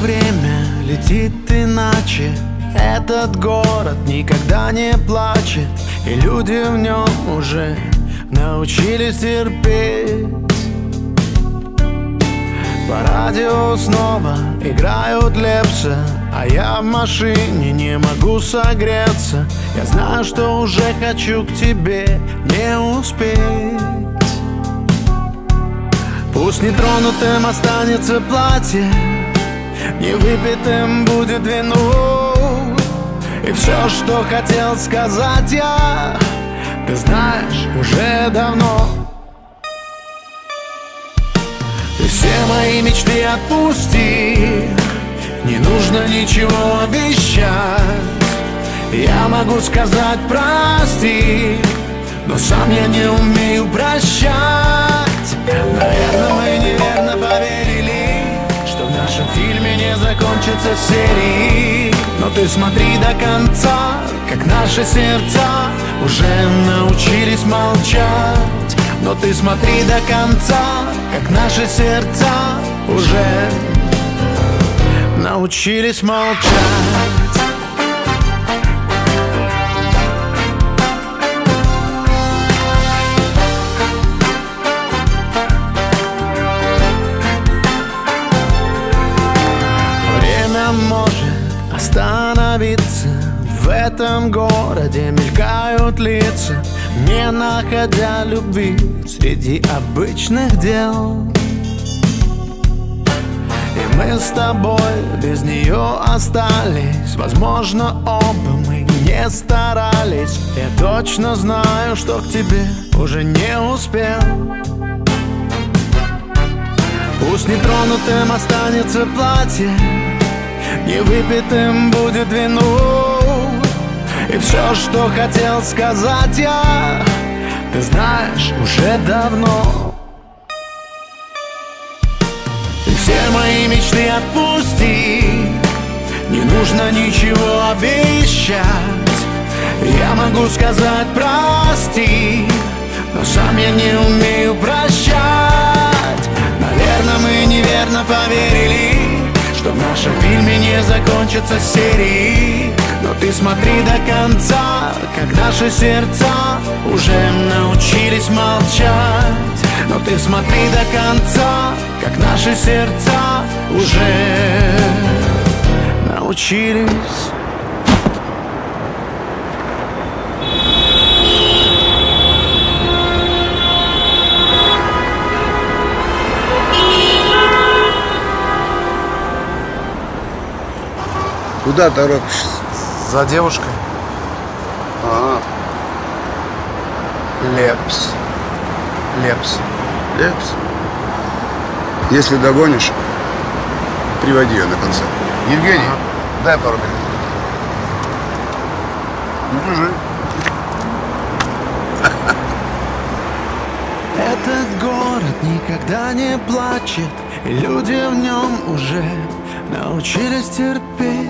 время летит иначе. Этот город никогда не плачет, и люди в нем уже научились терпеть. По радио снова играют Лепса, а я в машине не могу согреться. Я знаю, что уже хочу к тебе не успеть. Пусть нетронутым останется платье, невыпитым будет вино. И все, что хотел сказать я, ты знаешь уже давно. Ты все мои мечты отпусти, не нужно ничего обещать. Я могу сказать прости, но сам я не умею прощать. Наверное, мы неверно поверили, что в нашем фильме не закончится серии. Но ты смотри до конца, как наши сердца уже научились молчать. Но ты смотри до конца, как наши сердца уже научились молчать. Время может остановиться. В этом городе мелькают лица, не находя любви среди обычных дел. И мы с тобой без нее остались. Возможно, оба мы не старались. Я точно знаю, что к тебе уже не успел. Пусть нетронутым останется платье, невыпитым будет вино. И все, что хотел сказать я, ты знаешь уже давно. Ты все мои мечты отпусти, не нужно ничего обещать. Я могу сказать прости, но сам я не умею прощать. Наверное, мы неверно поверили, что в нашем фильме не закончится серии. Но ты смотри до конца, как наши сердца уже научились молчать. Но ты смотри до конца, как наши сердца уже научились. Куда торопишься? За девушкой. Ага. Лепс. Лепс. Лепс? Если догонишь, приводи ее на концерт. Евгений, дай пару минут. Ну, держи. Этот город никогда не плачет, и люди в нем уже научились терпеть.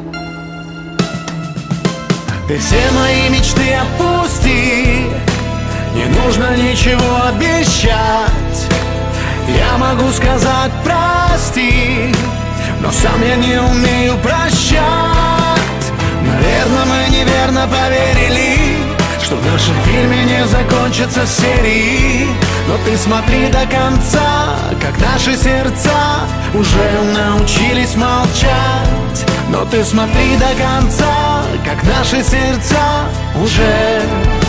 Ты все мои мечты отпусти, не нужно ничего обещать. Я могу сказать прости, но сам я не умею прощать. Наверное, мы неверно поверили, что в нашем фильме не закончится серии. Но ты смотри до конца, как наши сердца уже научились молчать. Но ты смотри до конца, как наши сердца уже